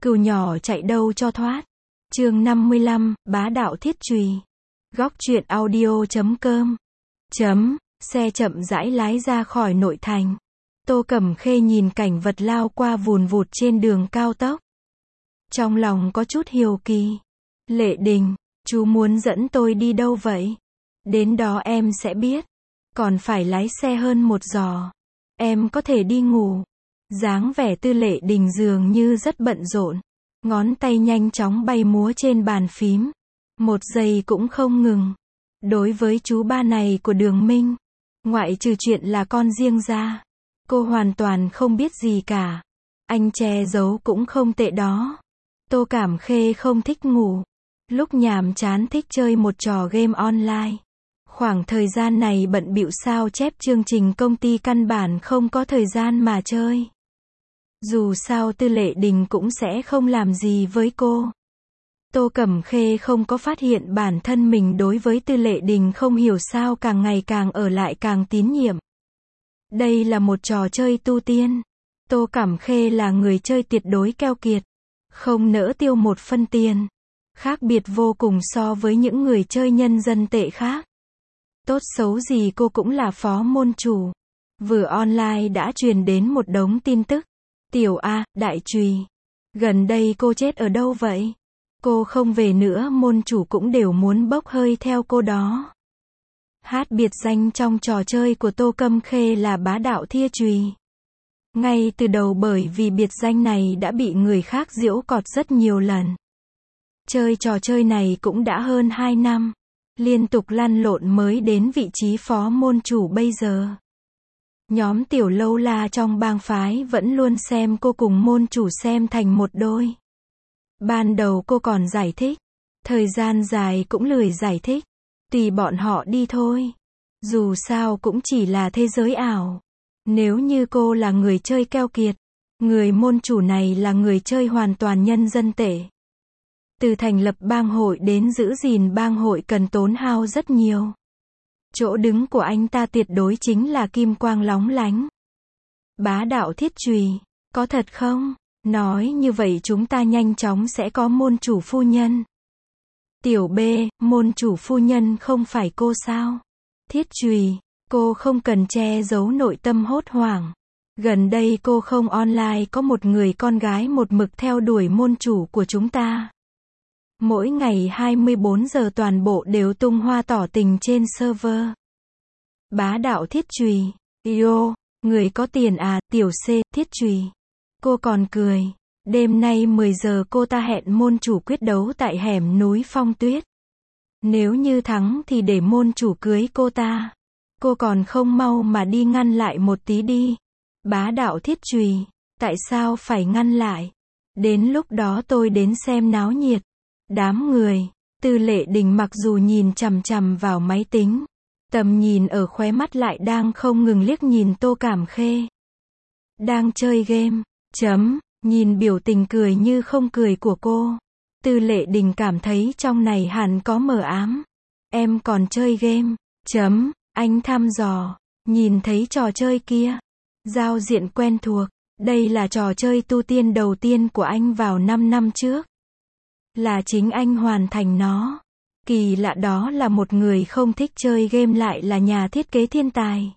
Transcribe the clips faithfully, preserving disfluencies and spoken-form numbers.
Cừu nhỏ chạy đâu cho thoát. Chương năm mươi lăm, bá đạo thiết chùy. Góc truyện audio chấm com. Chấm, xe chậm rãi lái ra khỏi nội thành. Tô Cẩm Khê nhìn cảnh vật lao qua vùn vụt trên đường cao tốc. Trong lòng có chút hiếu kỳ. Lệ Đình, chú muốn dẫn tôi đi đâu vậy? Đến đó em sẽ biết. Còn phải lái xe hơn một giờ. Em có thể đi ngủ. Dáng vẻ Tư Lệ Đình dường như rất bận rộn. Ngón tay nhanh chóng bay múa trên bàn phím. Một giây cũng không ngừng. Đối với chú ba này của Đường Minh, ngoại trừ chuyện là con riêng ra, cô hoàn toàn không biết gì cả. Anh che giấu cũng không tệ đó. Tô Cẩm Khê không thích ngủ. Lúc nhàm chán thích chơi một trò game online. Khoảng thời gian này bận bịu sao chép chương trình công ty căn bản không có thời gian mà chơi. Dù sao Tư Lệ Đình cũng sẽ không làm gì với cô. Tô Cẩm Khê không có phát hiện bản thân mình đối với Tư Lệ Đình không hiểu sao càng ngày càng ở lại càng tín nhiệm. Đây là một trò chơi tu tiên. Tô Cẩm Khê là người chơi tuyệt đối keo kiệt. Không nỡ tiêu một phân tiền. Khác biệt vô cùng so với những người chơi nhân dân tệ khác. Tốt xấu gì cô cũng là phó môn chủ. Vừa online đã truyền đến một đống tin tức. Tiểu A, đại trùy. Gần đây cô chết ở đâu vậy? Cô không về nữa, môn chủ cũng đều muốn bốc hơi theo cô đó. Hát biệt danh trong trò chơi của Tô Cẩm Khê là bá đạo thia chùy. Ngay từ đầu bởi vì biệt danh này đã bị người khác giễu cợt rất nhiều lần. Chơi trò chơi này cũng đã hơn hai năm. Liên tục lăn lộn mới đến vị trí phó môn chủ bây giờ. Nhóm tiểu lâu la trong bang phái vẫn luôn xem cô cùng môn chủ xem thành một đôi. Ban đầu cô còn giải thích. Thời gian dài cũng lười giải thích. Tùy bọn họ đi thôi. Dù sao cũng chỉ là thế giới ảo. Nếu như cô là người chơi keo kiệt, người môn chủ này là người chơi hoàn toàn nhân dân tệ. Từ thành lập bang hội đến giữ gìn bang hội cần tốn hao rất nhiều. Chỗ đứng của anh ta tuyệt đối chính là kim quang lóng lánh. Bá đạo thiết chùy, có thật không? Nói như vậy chúng ta nhanh chóng sẽ có môn chủ phu nhân. Tiểu B, môn chủ phu nhân không phải cô sao? Thiết chùy, cô không cần che giấu nội tâm hốt hoảng. Gần đây cô không online có một người con gái một mực theo đuổi môn chủ của chúng ta. Mỗi ngày hai mươi bốn giờ toàn bộ đều tung hoa tỏ tình trên server. Bá đạo thiết chùy, yo, người có tiền à, tiểu C, thiết chùy. Cô còn cười. Đêm nay mười giờ cô ta hẹn môn chủ quyết đấu tại hẻm núi Phong Tuyết. Nếu như thắng thì để môn chủ cưới cô ta. Cô còn không mau mà đi ngăn lại một tí đi. Bá đạo thiết chùy, tại sao phải ngăn lại? Đến lúc đó tôi đến xem náo nhiệt. Đám người. Tư Lệ Đình mặc dù nhìn chằm chằm vào máy tính, tầm nhìn ở khóe mắt lại đang không ngừng liếc nhìn Tô Cẩm Khê. Đang chơi game. Chấm, nhìn biểu tình cười như không cười của cô. Tư Lệ Đình cảm thấy trong này hẳn có mờ ám. Em còn chơi game. Chấm, anh thăm dò. Nhìn thấy trò chơi kia. Giao diện quen thuộc. Đây là trò chơi tu tiên đầu tiên của anh vào năm năm trước. Là chính anh hoàn thành nó. Kỳ lạ đó là một người không thích chơi game lại là nhà thiết kế thiên tài.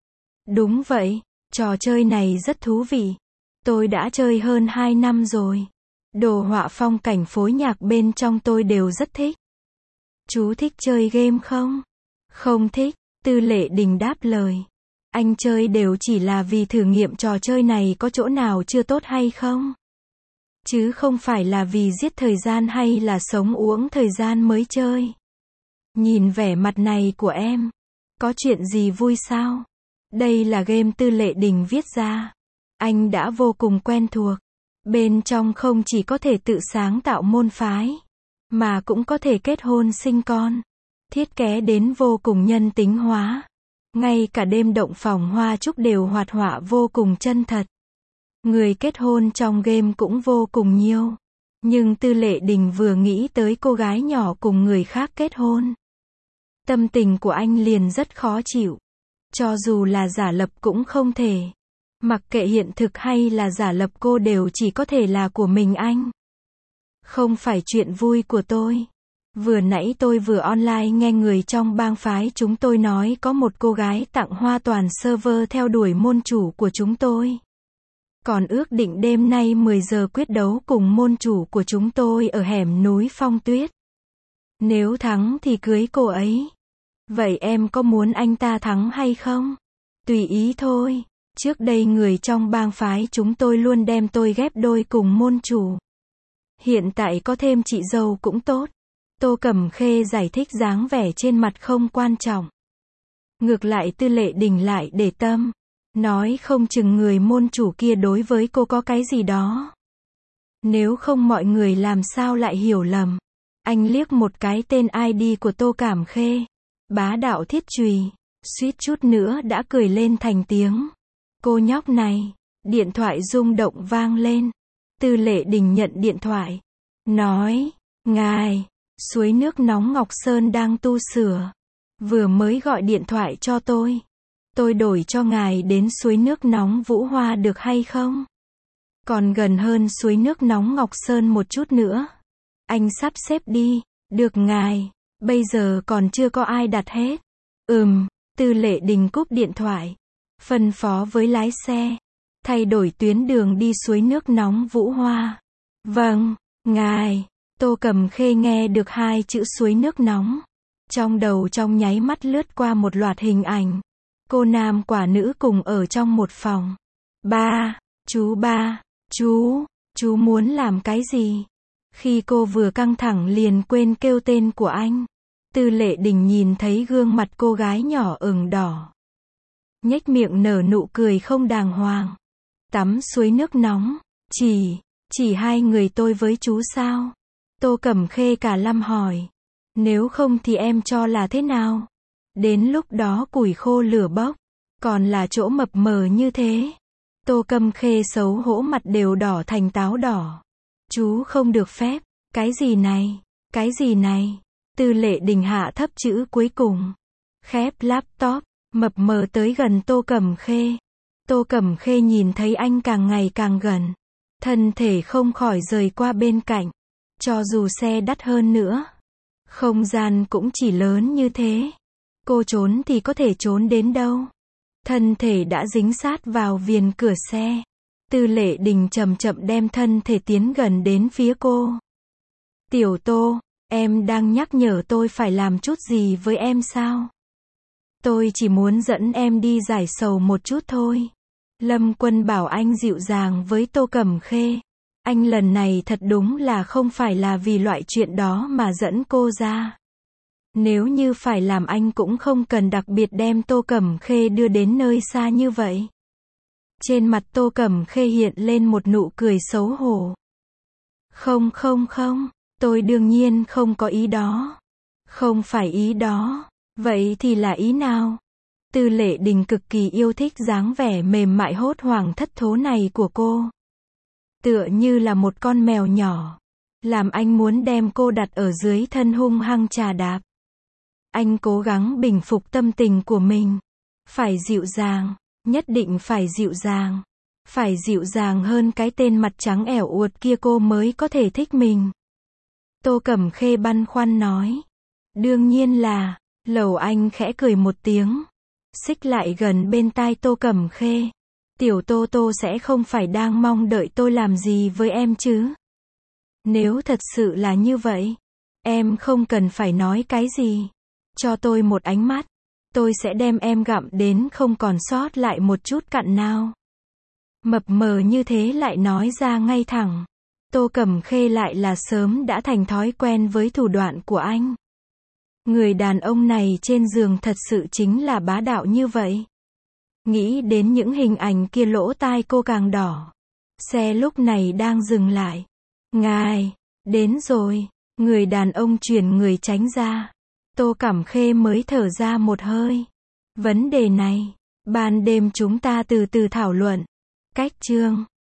Đúng vậy, trò chơi này rất thú vị. Tôi đã chơi hơn hai năm rồi. Đồ họa phong cảnh phối nhạc bên trong tôi đều rất thích. Chú thích chơi game không? Không thích, Tư Lệ Đình đáp lời. Anh chơi đều chỉ là vì thử nghiệm trò chơi này có chỗ nào chưa tốt hay không? Chứ không phải là vì giết thời gian hay là sống uổng thời gian mới chơi. Nhìn vẻ mặt này của em. Có chuyện gì vui sao? Đây là game Tư Lệ Đình viết ra. Anh đã vô cùng quen thuộc. Bên trong không chỉ có thể tự sáng tạo môn phái, mà cũng có thể kết hôn sinh con. Thiết kế đến vô cùng nhân tính hóa. Ngay cả đêm động phòng hoa chúc đều hoạt họa vô cùng chân thật. Người kết hôn trong game cũng vô cùng nhiều. Nhưng Tư Lệ Đình vừa nghĩ tới cô gái nhỏ cùng người khác kết hôn, tâm tình của anh liền rất khó chịu. Cho dù là giả lập cũng không thể. Mặc kệ hiện thực hay là giả lập cô đều chỉ có thể là của mình anh. Không phải chuyện vui của tôi. Vừa nãy tôi vừa online nghe người trong bang phái chúng tôi nói có một cô gái tặng hoa toàn server theo đuổi môn chủ của chúng tôi. Còn ước định đêm nay mười giờ quyết đấu cùng môn chủ của chúng tôi ở hẻm núi Phong Tuyết. Nếu thắng thì cưới cô ấy. Vậy em có muốn anh ta thắng hay không? Tùy ý thôi. Trước đây người trong bang phái chúng tôi luôn đem tôi ghép đôi cùng môn chủ. Hiện tại có thêm chị dâu cũng tốt. Tô Cẩm Khê giải thích dáng vẻ trên mặt không quan trọng. Ngược lại Tư Lệ Đình lại để tâm. Nói không chừng người môn chủ kia đối với cô có cái gì đó. Nếu không mọi người làm sao lại hiểu lầm. Anh liếc một cái tên i đê của Tô Cẩm Khê. Bá đạo thiết chùy. Suýt chút nữa đã cười lên thành tiếng. Cô nhóc này. Điện thoại rung động vang lên. Tư Lệ Đình nhận điện thoại. Nói. Ngài. Suối nước nóng Ngọc Sơn đang tu sửa. Vừa mới gọi điện thoại cho tôi. Tôi đổi cho ngài đến suối nước nóng Vũ Hoa được hay không? Còn gần hơn suối nước nóng Ngọc Sơn một chút nữa. Anh sắp xếp đi. Được ngài. Bây giờ còn chưa có ai đặt hết. Ừm. Tư Lệ Đình cúp điện thoại. Phân phó với lái xe. Thay đổi tuyến đường đi suối nước nóng Vũ Hoa. Vâng. Ngài. Tô Cẩm Khê nghe được hai chữ suối nước nóng. Trong đầu trong nháy mắt lướt qua một loạt hình ảnh. Cô nam quả nữ cùng ở trong một phòng. Ba, chú ba, chú, chú muốn làm cái gì? Khi cô vừa căng thẳng liền quên kêu tên của anh. Tư Lệ Đình nhìn thấy gương mặt cô gái nhỏ ửng đỏ. Nhếch miệng nở nụ cười không đàng hoàng. Tắm suối nước nóng, chỉ, chỉ hai người tôi với chú sao? Tô Cẩm Khê cả lâm hỏi. Nếu không thì em cho là thế nào? Đến lúc đó củi khô lửa bốc. Còn là chỗ mập mờ như thế. Tô Cẩm Khê xấu hổ mặt đều đỏ thành táo đỏ. Chú không được phép. Cái gì này? Cái gì này? Tư Lệ Đình hạ thấp chữ cuối cùng. Khép laptop. Mập mờ tới gần Tô Cẩm Khê. Tô Cẩm Khê nhìn thấy anh càng ngày càng gần. Thân thể không khỏi rời qua bên cạnh. Cho dù xe đắt hơn nữa. Không gian cũng chỉ lớn như thế. Cô trốn thì có thể trốn đến đâu. Thân thể đã dính sát vào viền cửa xe. Tư Lệ Đình chậm chậm đem thân thể tiến gần đến phía cô. Tiểu Tô, em đang nhắc nhở tôi phải làm chút gì với em sao? Tôi chỉ muốn dẫn em đi giải sầu một chút thôi. Lâm Quân bảo anh dịu dàng với Tô Cẩm Khê. Anh lần này thật đúng là không phải là vì loại chuyện đó mà dẫn cô ra. Nếu như phải làm anh cũng không cần đặc biệt đem Tô Cẩm Khê đưa đến nơi xa như vậy. Trên mặt Tô Cẩm Khê hiện lên một nụ cười xấu hổ. Không không không, tôi đương nhiên không có ý đó. Không phải ý đó. Vậy thì là ý nào? Tư Lệ Đình cực kỳ yêu thích dáng vẻ mềm mại hốt hoảng thất thố này của cô. Tựa như là một con mèo nhỏ. Làm anh muốn đem cô đặt ở dưới thân hung hăng chà đạp. Anh cố gắng bình phục tâm tình của mình. Phải dịu dàng. Nhất định phải dịu dàng. Phải dịu dàng hơn cái tên mặt trắng ẻo uột kia cô mới có thể thích mình. Tô Cẩm Khê băn khoăn nói. Đương nhiên là. Lầu Anh khẽ cười một tiếng. Xích lại gần bên tai Tô Cẩm Khê. Tiểu Tô Tô sẽ không phải đang mong đợi tôi làm gì với em chứ? Nếu thật sự là như vậy, em không cần phải nói cái gì. Cho tôi một ánh mắt, tôi sẽ đem em gặm đến không còn sót lại một chút cặn nào. Mập mờ như thế lại nói ra ngay thẳng. Tô Cẩm Khê lại là sớm đã thành thói quen với thủ đoạn của anh. Người đàn ông này trên giường thật sự chính là bá đạo như vậy. Nghĩ đến những hình ảnh kia lỗ tai cô càng đỏ. Xe lúc này đang dừng lại. Ngài, đến rồi. Người đàn ông chuyển người tránh ra. Tô Cẩm Khê mới thở ra một hơi. Vấn đề này, ban đêm chúng ta từ từ thảo luận. Cách chương